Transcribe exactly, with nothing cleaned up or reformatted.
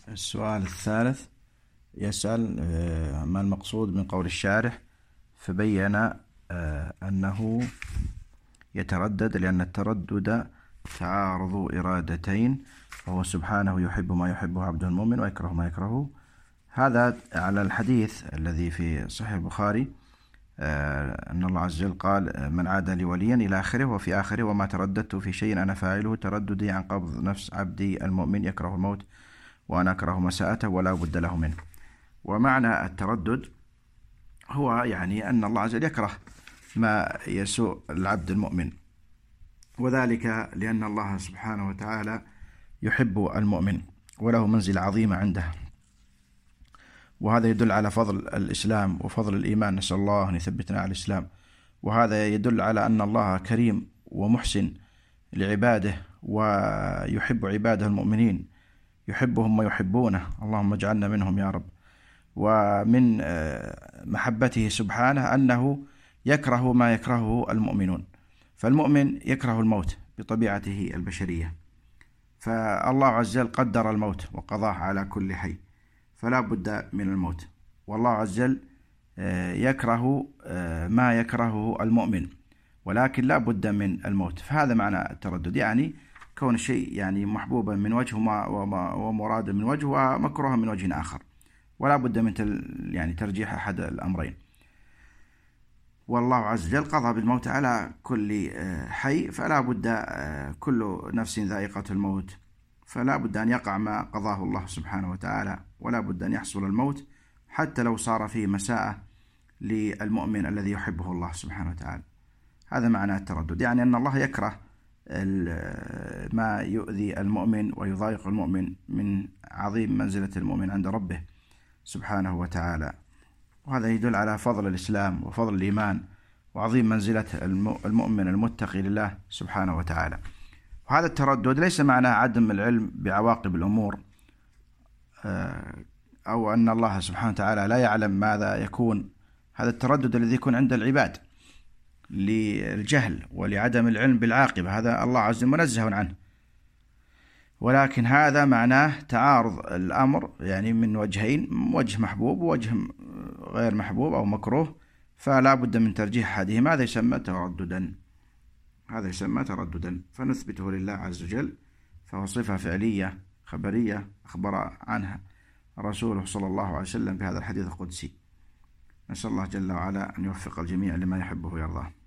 السؤال الثالث يسأل ما المقصود من قول الشارح، فبين أنه يتردد لأن التردد تعارض إرادتين، وهو سبحانه يحب ما يحبه عبده المؤمن ويكره ما يكرهه. هذا على الحديث الذي في صحيح البخاري أن الله عز وجل قال: من عاد لي وليا إلى آخره، وفي آخره: وما ترددت في شيء أنا فاعله ترددي عن قبض نفس عبدي المؤمن يكره الموت وأنا أكره مساءته ولا بد له منه. ومعنى التردد هو يعني أن الله عز وجل يكره ما يسوء العبد المؤمن، وذلك لأن الله سبحانه وتعالى يحب المؤمن وله منزلة عظيمة عنده، وهذا يدل على فضل الإسلام وفضل الإيمان، نسأل الله أن يثبتنا على الإسلام. وهذا يدل على أن الله كريم ومحسن لعباده ويحب عباده المؤمنين، يحبهم ويحبونه، اللهم اجعلنا منهم يا رب. ومن محبته سبحانه أنه يكره ما يكرهه المؤمنون، فالمؤمن يكره الموت بطبيعته البشرية، فالله عز وجل قدر الموت وقضاه على كل حي، فلا بد من الموت، والله عز وجل يكره ما يكرهه المؤمن، ولكن لا بد من الموت. فهذا معنى التردد، يعني كون الشيء يعني محبوبا من وجه ومرادا من وجه ومكروها من وجه آخر، ولا بد من يعني ترجيح أحد الأمرين. والله عز وجل قضى بالموت على كل حي، فلا بد، كل نفس ذائقة الموت، فلا بد أن يقع ما قضاه الله سبحانه وتعالى، ولا بد أن يحصل الموت حتى لو صار فيه مساءة للمؤمن الذي يحبه الله سبحانه وتعالى. هذا معنى التردد، يعني أن الله يكره ما يؤذي المؤمن ويضايق المؤمن من عظيم منزلة المؤمن عند ربه سبحانه وتعالى. وهذا يدل على فضل الإسلام وفضل الإيمان وعظيم منزلة المؤمن المتقي لله سبحانه وتعالى. وهذا التردد ليس معناه عدم العلم بعواقب الأمور، أو أن الله سبحانه وتعالى لا يعلم ماذا يكون. هذا التردد الذي يكون عند العباد للجهل ولعدم العلم بالعاقبة، هذا الله عز وجل منزه عنه، ولكن هذا معناه تعارض الأمر، يعني من وجهين، وجه محبوب ووجه غير محبوب أو مكروه، فلا بد من ترجيح أحدهما. هذا يسمى ترددا، هذا يسمى ترددا، فنثبته لله عز وجل، فهو صفة فعلية خبرية أخبر عنها رسوله صلى الله عليه وسلم بهذا الحديث القدسي. نسأل الله جل وعلا أن يوفق الجميع لما يحبه ويرضاه.